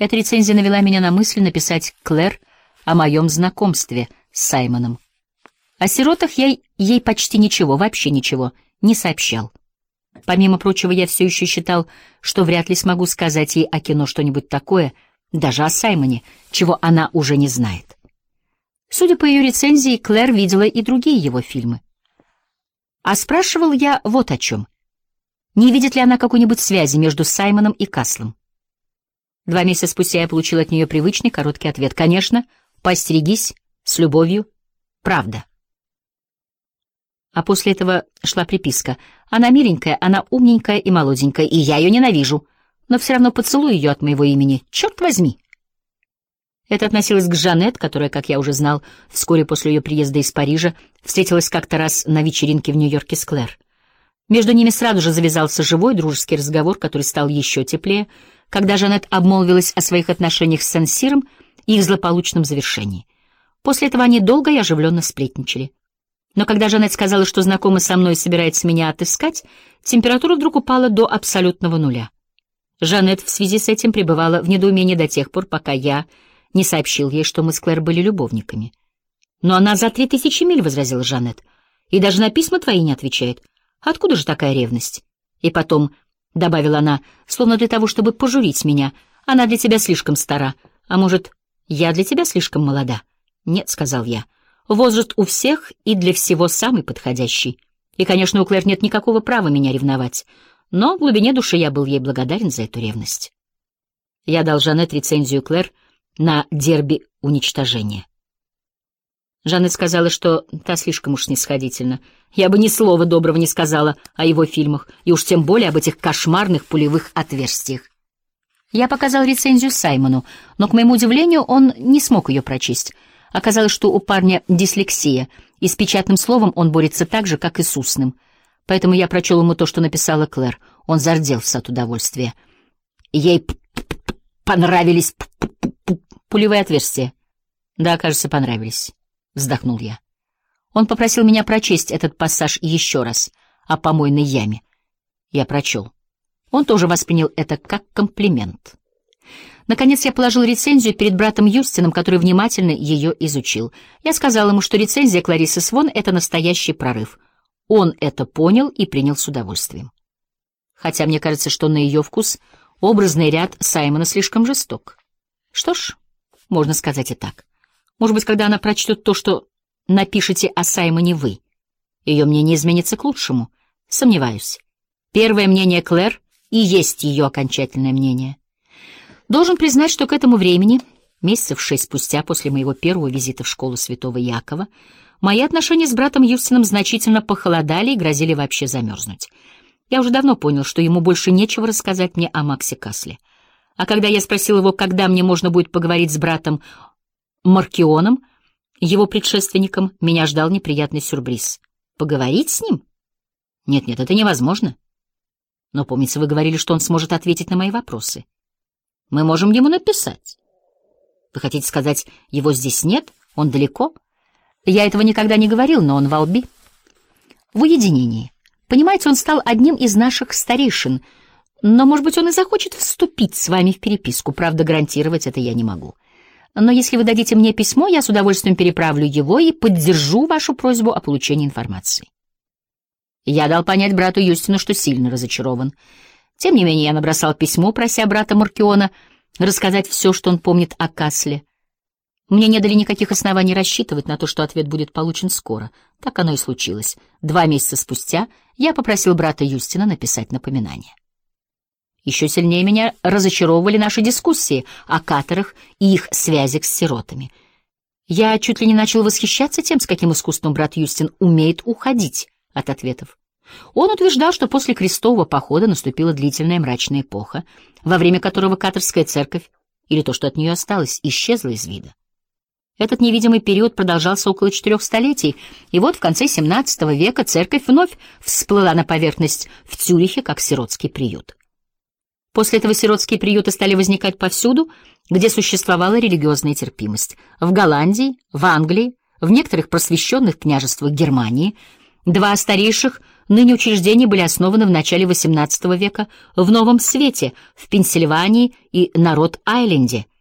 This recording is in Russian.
Эта рецензия навела меня на мысль написать Клэр о моем знакомстве с Саймоном. О сиротах я ей почти ничего, вообще ничего, не сообщал. Помимо прочего, я все еще считал, что вряд ли смогу сказать ей о кино что-нибудь такое, даже о Саймоне, чего она уже не знает. Судя по ее рецензии, Клэр видела и другие его фильмы. А спрашивал я вот о чем. Не видит ли она какой-нибудь связи между Саймоном и Каслом? 2 месяца спустя я получил от нее привычный короткий ответ. Конечно, поостерегись, с любовью, правда. А после этого шла приписка. Она миленькая, она умненькая и молоденькая, и я ее ненавижу, но все равно поцелую ее от моего имени, черт возьми. Это относилось к Жанет, которая, как я уже знал, вскоре после ее приезда из Парижа встретилась как-то раз на вечеринке в Нью-Йорке с Клэр. Между ними сразу же завязался живой дружеский разговор, который стал еще теплее, когда Жанет обмолвилась о своих отношениях с Сен-Сиром и их злополучном завершении. После этого они долго и оживленно сплетничали. Но когда Жанет сказала, что знакома со мной и собирается меня отыскать, температура вдруг упала до абсолютного нуля. Жанет в связи с этим пребывала в недоумении до тех пор, пока я не сообщил ей, что мы с Клэр были любовниками. «Но она за 3000 миль», — возразила Жанет, — «и даже на письма твои не отвечает. Откуда же такая ревность?» И потом, — добавила она, словно для того, чтобы пожурить меня, — «она для тебя слишком стара. А может, я для тебя слишком молода?» «Нет», — сказал я, — «возраст у всех и для всего самый подходящий. И, конечно, у Клэр нет никакого права меня ревновать, но в глубине души я был ей благодарен за эту ревность». Я дал Жанет рецензию Клэр на «Дерби уничтожения». Жанет сказала, что та слишком уж снисходительна. Я бы ни слова доброго не сказала о его фильмах, и уж тем более об этих кошмарных пулевых отверстиях. Я показал рецензию Саймону, но, к моему удивлению, он не смог ее прочесть. Оказалось, что у парня дислексия, и с печатным словом он борется так же, как и с устным. Поэтому я прочел ему то, что написала Клэр. Он зарделся от удовольствия. Ей понравились пулевые отверстия. Да, кажется, понравились. Вздохнул я. Он попросил меня прочесть этот пассаж еще раз о помойной яме. Я прочел. Он тоже воспринял это как комплимент. Наконец я положил рецензию перед братом Юстином, который внимательно ее изучил. Я сказал ему, что рецензия Клариссы Свон — это настоящий прорыв. Он это понял и принял с удовольствием. Хотя мне кажется, что на ее вкус образный ряд Саймона слишком жесток. Что ж, можно сказать и так. Может быть, когда она прочтет то, что напишете о Саймоне вы, ее мнение изменится к лучшему. Сомневаюсь. Первое мнение Клэр и есть ее окончательное мнение. Должен признать, что к этому времени, месяцев 6 спустя после моего первого визита в школу Святого Якова, мои отношения с братом Юстином значительно похолодали и грозили вообще замерзнуть. Я уже давно понял, что ему больше нечего рассказать мне о Максе Касле. А когда я спросил его, когда мне можно будет поговорить с братом Маркионом, его предшественником, меня ждал неприятный сюрприз. Поговорить с ним? Нет, это невозможно. Но, помнится, вы говорили, что он сможет ответить на мои вопросы. Мы можем ему написать. Вы хотите сказать, его здесь нет? Он далеко? Я этого никогда не говорил, но он в Алби. В уединении. Понимаете, он стал одним из наших старейшин, но, может быть, он и захочет вступить с вами в переписку. Правда, гарантировать это я не могу. Но если вы дадите мне письмо, я с удовольствием переправлю его и поддержу вашу просьбу о получении информации. Я дал понять брату Юстину, что сильно разочарован. Тем не менее, я набросал письмо, прося брата Маркиона рассказать все, что он помнит о Касле. Мне не дали никаких оснований рассчитывать на то, что ответ будет получен скоро. Так оно и случилось. 2 месяца спустя я попросил брата Юстина написать напоминание. Еще сильнее меня разочаровывали наши дискуссии о каторах и их связях с сиротами. Я чуть ли не начал восхищаться тем, с каким искусством брат Юстин умеет уходить от ответов. Он утверждал, что после крестового похода наступила длительная мрачная эпоха, во время которого каторская церковь, или то, что от нее осталось, исчезла из вида. Этот невидимый период продолжался около 4 столетий, и вот в конце XVII века церковь вновь всплыла на поверхность в Цюрихе как сиротский приют. После этого сиротские приюты стали возникать повсюду, где существовала религиозная терпимость. В Голландии, в Англии, в некоторых просвещенных княжествах Германии. 2 старейших Ныне учреждения были основаны в начале XVIII века в Новом Свете, в Пенсильвании и на Род-Айленде.